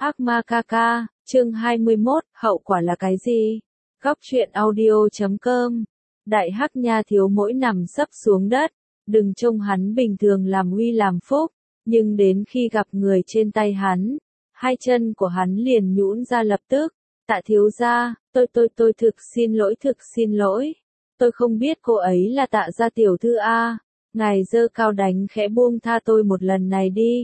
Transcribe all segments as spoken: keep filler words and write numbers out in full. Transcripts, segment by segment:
Ác ma ca ca, chương hai mươi mốt, hậu quả là cái gì? Góc truyện audio chấm com. Đại Hắc Nha thiếu mỗi nằm sấp xuống đất, đừng trông hắn bình thường làm uy làm phúc, nhưng đến khi gặp người trên tay hắn, hai chân của hắn liền nhũn ra lập tức. Tạ thiếu gia, tôi tôi tôi thực xin lỗi thực xin lỗi. Tôi không biết cô ấy là Tạ gia tiểu thư a, ngài giơ cao đánh khẽ buông tha tôi một lần này đi.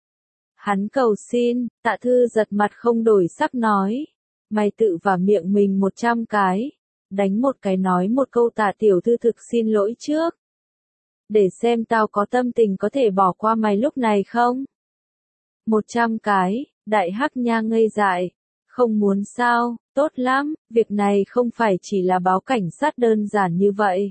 Hắn cầu xin. Tạ Thư giật mặt không đổi sắc nói, mày tự vào miệng mình một trăm cái, đánh một cái nói một câu Tạ tiểu thư thực xin lỗi trước. Để xem tao có tâm tình có thể bỏ qua mày lúc này không? Một trăm cái, Đại Hắc Nha ngây dại. Không muốn sao, tốt lắm, việc này không phải chỉ là báo cảnh sát đơn giản như vậy.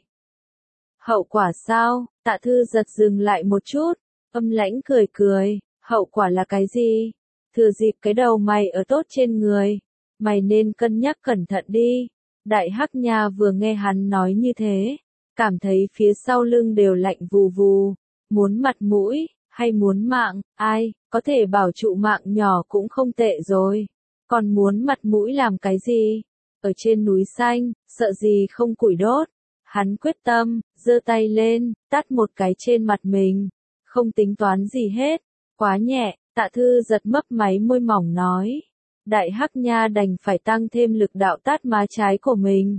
Hậu quả sao? Tạ Thư giật dừng lại một chút, âm lãnh cười cười, hậu quả là cái gì? Thừa dịp cái đầu mày ở tốt trên người, mày nên cân nhắc cẩn thận đi. Đại Hắc Nha vừa nghe hắn nói như thế, cảm thấy phía sau lưng đều lạnh vù vù, muốn mặt mũi, hay muốn mạng, ai, có thể bảo trụ mạng nhỏ cũng không tệ rồi. Còn muốn mặt mũi làm cái gì? Ở trên núi xanh, sợ gì không củi đốt. Hắn quyết tâm, giơ tay lên, tát một cái trên mặt mình. Không tính toán gì hết. Quá nhẹ, Tạ Thư giật mấp máy môi mỏng nói. Đại Hắc Nha đành phải tăng thêm lực đạo tát má trái của mình.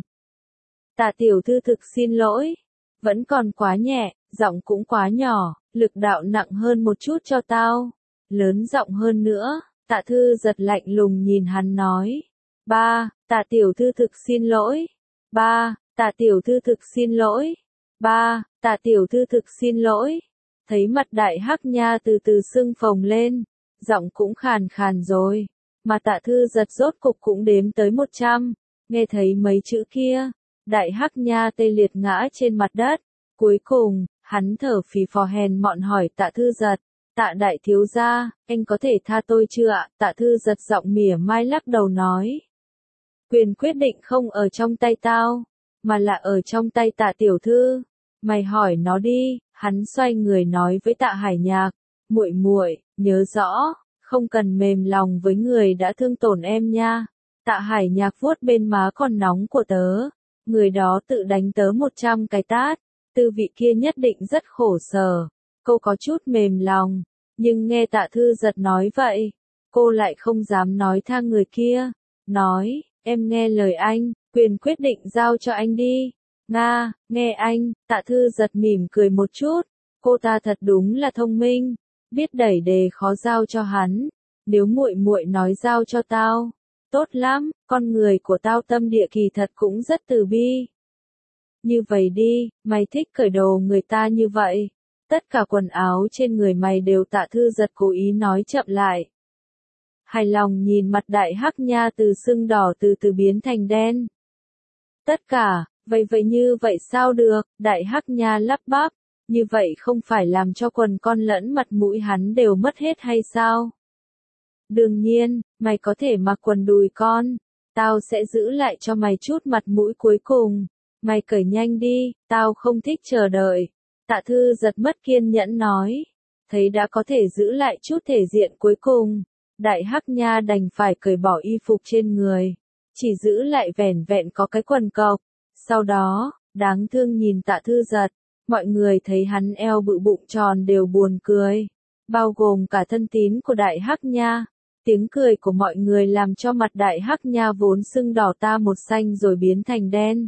Tạ tiểu thư thực xin lỗi. Vẫn còn quá nhẹ, giọng cũng quá nhỏ, lực đạo nặng hơn một chút cho tao. Lớn giọng hơn nữa. Tạ Thư giật lạnh lùng nhìn hắn nói. Ba, Tạ tiểu thư thực xin lỗi. Ba, Tạ tiểu thư thực xin lỗi. Ba, Tạ tiểu thư thực xin lỗi. Thấy mặt Đại Hắc Nha từ từ sưng phồng lên, giọng cũng khàn khàn rồi, mà Tạ Thư giật rốt cục cũng đếm tới một trăm, nghe thấy mấy chữ kia, Đại Hắc Nha tê liệt ngã trên mặt đất, cuối cùng, hắn thở phì phò hèn mọn hỏi Tạ Thư giật. Tạ đại thiếu gia, anh có thể tha tôi chưa ạ? Tạ Thư giật giọng mỉa mai lắc đầu nói. Quyền quyết định không ở trong tay tao, mà là ở trong tay Tạ tiểu thư. Mày hỏi nó đi. Hắn xoay người nói với Tạ Hải Nhạc, muội muội, nhớ rõ, không cần mềm lòng với người đã thương tổn em nha. Tạ Hải Nhạc vuốt bên má còn nóng của tớ, người đó tự đánh tớ một trăm cái tát, tư vị kia nhất định rất khổ sở. Cô có chút mềm lòng, nhưng nghe Tạ Thư giật nói vậy, cô lại không dám nói tha người kia, nói, em nghe lời anh, quyền quyết định giao cho anh đi. Nga, nghe anh. Tạ Thư giật mỉm cười một chút, cô ta thật đúng là thông minh, biết đẩy đề khó giao cho hắn. Nếu muội muội nói giao cho tao, tốt lắm, con người của tao tâm địa kỳ thật cũng rất từ bi. Như vậy đi, mày thích cởi đồ người ta như vậy. Tất cả quần áo trên người mày đều. Tạ Thư giật cố ý nói chậm lại. Hài lòng nhìn mặt Đại Hắc Nha từ sưng đỏ từ từ biến thành đen. Tất cả, vậy vậy như vậy sao được? Đại Hắc Nha lắp bắp, như vậy không phải làm cho quần con lẫn mặt mũi hắn đều mất hết hay sao? Đương nhiên, mày có thể mặc quần đùi con, tao sẽ giữ lại cho mày chút mặt mũi cuối cùng. Mày cởi nhanh đi, tao không thích chờ đợi. Tạ Thư giật mất kiên nhẫn nói, thấy đã có thể giữ lại chút thể diện cuối cùng, Đại Hắc Nha đành phải cởi bỏ y phục trên người, chỉ giữ lại vẻn vẹn có cái quần cộc. Sau đó, đáng thương nhìn Tạ Thư giật, mọi người thấy hắn eo bự bụng tròn đều buồn cười, bao gồm cả thân tín của Đại Hắc Nha. Tiếng cười của mọi người làm cho mặt Đại Hắc Nha vốn sưng đỏ ta một xanh rồi biến thành đen.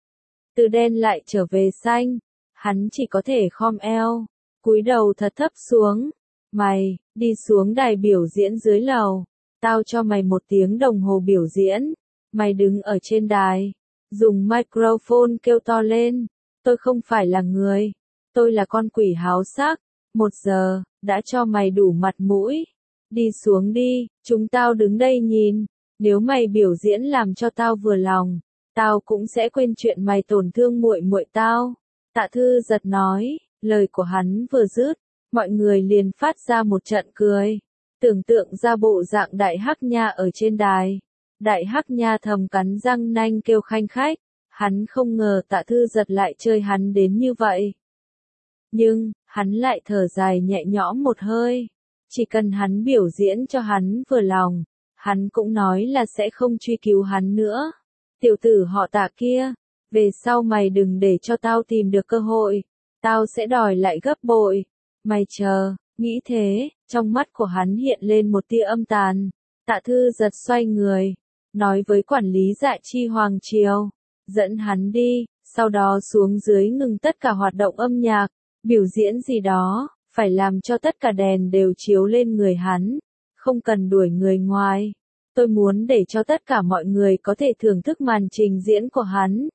Từ đen lại trở về xanh, hắn chỉ có thể khom eo, cúi đầu thật thấp xuống. Mày, đi xuống đài biểu diễn dưới lầu, tao cho mày một tiếng đồng hồ biểu diễn, mày đứng ở trên đài. Dùng microphone kêu to lên, tôi không phải là người, tôi là con quỷ háo sắc, một giờ, đã cho mày đủ mặt mũi, đi xuống đi, chúng tao đứng đây nhìn, nếu mày biểu diễn làm cho tao vừa lòng, tao cũng sẽ quên chuyện mày tổn thương muội muội tao. Tạ Thư giật nói, lời của hắn vừa dứt, mọi người liền phát ra một trận cười, tưởng tượng ra bộ dạng Đại Hắc Nha ở trên đài. Đại Hắc Nha thầm cắn răng nanh kêu khanh khách, hắn không ngờ Tạ Thư giật lại chơi hắn đến như vậy. Nhưng, hắn lại thở dài nhẹ nhõm một hơi, Chỉ cần hắn biểu diễn cho hắn vừa lòng, hắn cũng nói là sẽ không truy cứu hắn nữa. Tiểu tử họ Tạ kia, về sau mày đừng để cho tao tìm được cơ hội, tao sẽ đòi lại gấp bội. Mày chờ, nghĩ thế, trong mắt của hắn hiện lên một tia âm tàn. Tạ Thư Giật xoay người, nói với quản lý Dạ Chi Hoàng Triều, dẫn hắn đi, sau đó xuống dưới ngừng tất cả hoạt động âm nhạc, biểu diễn gì đó, phải làm cho tất cả đèn đều chiếu lên người hắn, không cần đuổi người ngoài. Tôi muốn để cho tất cả mọi người có thể thưởng thức màn trình diễn của hắn.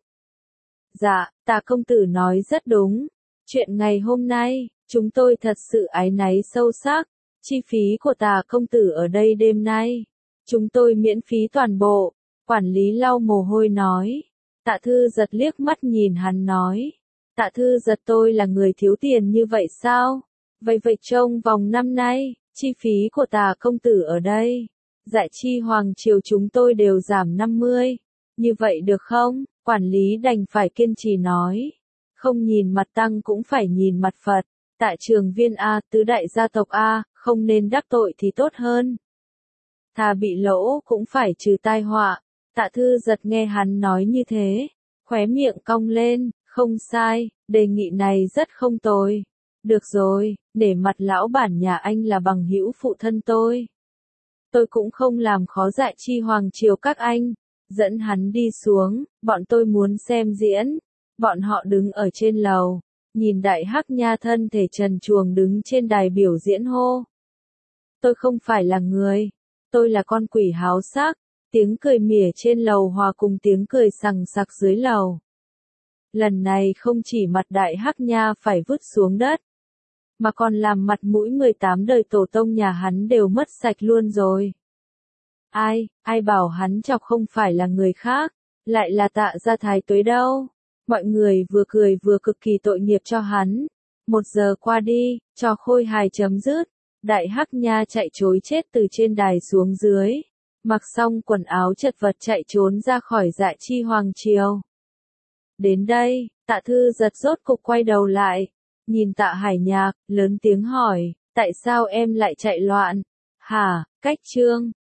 Dạ, Tạ công tử nói rất đúng. Chuyện ngày hôm nay, chúng tôi thật sự áy náy sâu sắc. Chi phí của Tạ công tử ở đây đêm nay, chúng tôi miễn phí toàn bộ. Quản lý lau mồ hôi nói. Tạ Thư Giật liếc mắt nhìn hắn nói. Tạ Thư Giật, tôi là người thiếu tiền như vậy sao? Vậy vậy trong vòng năm nay, chi phí của Tạ công tử ở đây, Dạ Chi Hoàng Triều chúng tôi đều giảm năm mươi. Như vậy được không? Quản lý đành phải kiên trì nói. Không nhìn mặt tăng cũng phải nhìn mặt Phật. Tạ Trường Viên A, tứ đại gia tộc A, không nên đắc tội thì tốt hơn. Thà bị lỗ cũng phải trừ tai họa. Tạ Thư Giật nghe hắn nói như thế, khóe miệng cong lên, không sai, đề nghị này rất không tồi. Được rồi, để mặt lão bản nhà anh là bằng hữu phụ thân tôi. Tôi cũng không làm khó Dạ Chi Hoàng Triều các anh. Dẫn hắn đi xuống, bọn tôi muốn xem diễn. Bọn họ đứng ở trên lầu, nhìn Đại Hắc Nha thân thể trần truồng đứng trên đài biểu diễn hô. Tôi không phải là người, tôi là con quỷ háo sắc. Tiếng cười mỉa trên lầu hòa cùng tiếng cười sằng sặc dưới lầu. Lần này không chỉ mặt Đại Hắc Nha phải vứt xuống đất, mà còn làm mặt mũi mười tám đời tổ tông nhà hắn đều mất sạch luôn rồi. Ai, ai bảo hắn chọc không phải là người khác, lại là Tạ gia thái tuế đâu. Mọi người vừa cười vừa cực kỳ tội nghiệp cho hắn. Một giờ qua đi, trò khôi hài chấm dứt. Đại Hắc Nha chạy trối chết từ trên đài xuống dưới. Mặc xong quần áo chật vật chạy trốn ra khỏi Dạ Chi Hoàng Triều. Đến đây, Tạ Thư Giật rốt cục quay đầu lại. Nhìn Tạ Hải Nhạc, lớn tiếng hỏi, tại sao em lại chạy loạn? Hả, cách chương.